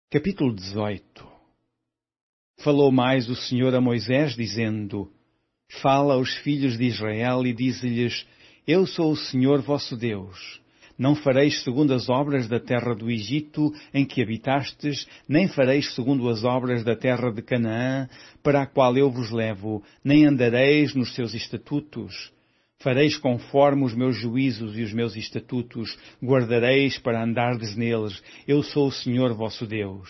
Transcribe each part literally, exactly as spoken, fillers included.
Capítulo dezoito. Falou mais o Senhor a Moisés, dizendo: Fala aos filhos de Israel e dize-lhes: Eu sou o Senhor vosso Deus. Não fareis segundo as obras da terra do Egito, em que habitastes, nem fareis segundo as obras da terra de Canaã, para a qual eu vos levo, nem andareis nos seus estatutos. Fareis conforme os meus juízos e os meus estatutos, guardareis para andardes neles. Eu sou o Senhor vosso Deus.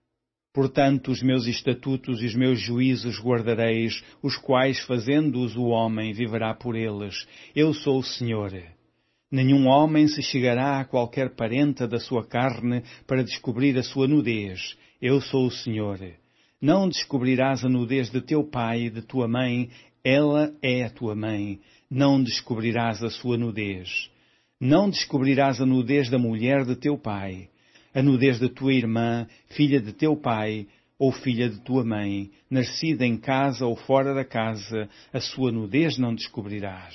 Portanto, os meus estatutos e os meus juízos guardareis, os quais, fazendo-os o homem, viverá por eles. Eu sou o Senhor. Nenhum homem se chegará a qualquer parenta da sua carne para descobrir a sua nudez. Eu sou o Senhor. Não descobrirás a nudez de teu pai e de tua mãe, ela é a tua mãe. Não descobrirás a sua nudez. Não descobrirás a nudez da mulher de teu pai, a nudez da tua irmã, filha de teu pai, ou filha de tua mãe, nascida em casa ou fora da casa, a sua nudez não descobrirás.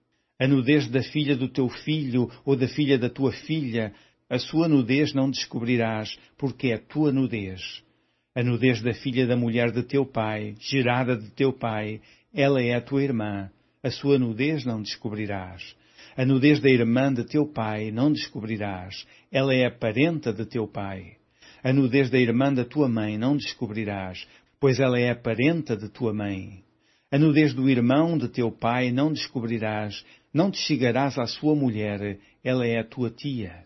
A nudez da filha do teu filho ou da filha da tua filha, a sua nudez não descobrirás, porque é tua nudez. A nudez da filha da mulher de teu pai, gerada de teu pai, ela é a tua irmã. A sua nudez não descobrirás. A nudez da irmã de teu pai não descobrirás. Ela é a parenta de teu pai. A nudez da irmã da tua mãe não descobrirás, pois ela é a parenta de tua mãe. A nudez do irmão de teu pai não descobrirás. Não te chegarás à sua mulher, ela é a tua tia.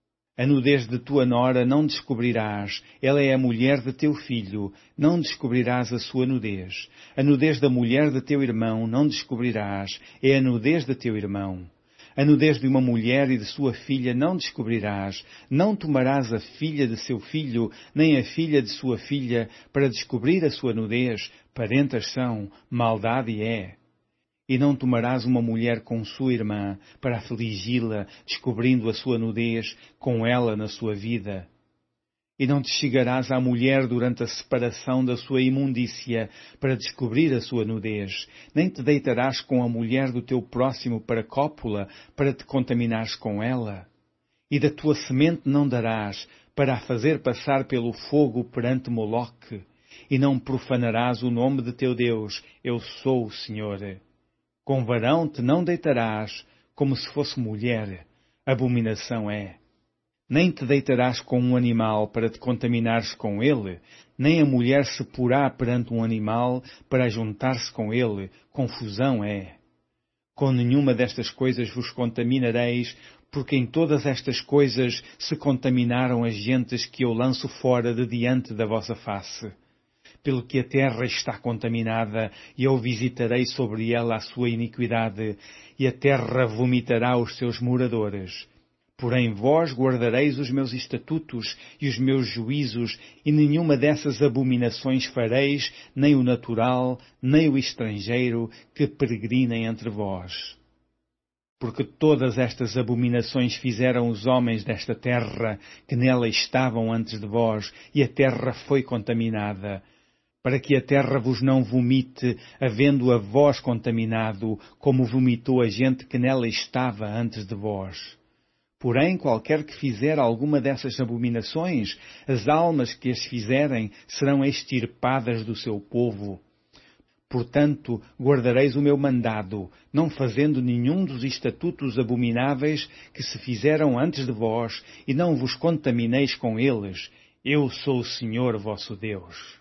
A nudez de tua nora não descobrirás, ela é a mulher de teu filho, não descobrirás a sua nudez. A nudez da mulher de teu irmão não descobrirás, é a nudez de teu irmão. A nudez de uma mulher e de sua filha não descobrirás, não tomarás a filha de seu filho, nem a filha de sua filha, para descobrir a sua nudez, parentas são, maldade é. E não tomarás uma mulher com sua irmã, para afligi-la, descobrindo a sua nudez, com ela na sua vida. E não te chegarás à mulher durante a separação da sua imundícia, para descobrir a sua nudez, nem te deitarás com a mulher do teu próximo para cópula, para te contaminares com ela. E da tua semente não darás, para a fazer passar pelo fogo perante Moloque. E não profanarás o nome de teu Deus, eu sou o Senhor. Com varão te não deitarás, como se fosse mulher, abominação é. Nem te deitarás com um animal para te contaminares com ele, nem a mulher se porá perante um animal para juntar-se com ele, confusão é. Com nenhuma destas coisas vos contaminareis, porque em todas estas coisas se contaminaram as gentes que eu lanço fora de diante da vossa face. Pelo que a terra está contaminada, e eu visitarei sobre ela a sua iniquidade, e a terra vomitará os seus moradores. Porém vós guardareis os meus estatutos e os meus juízos, e nenhuma dessas abominações fareis, nem o natural, nem o estrangeiro, que peregrinem entre vós. Porque todas estas abominações fizeram os homens desta terra, que nela estavam antes de vós, e a terra foi contaminada, para que a terra vos não vomite, havendo a vós contaminado, como vomitou a gente que nela estava antes de vós. Porém, qualquer que fizer alguma dessas abominações, as almas que as fizerem serão extirpadas do seu povo. Portanto, guardareis o meu mandado, não fazendo nenhum dos estatutos abomináveis que se fizeram antes de vós, e não vos contamineis com eles. Eu sou o Senhor vosso Deus.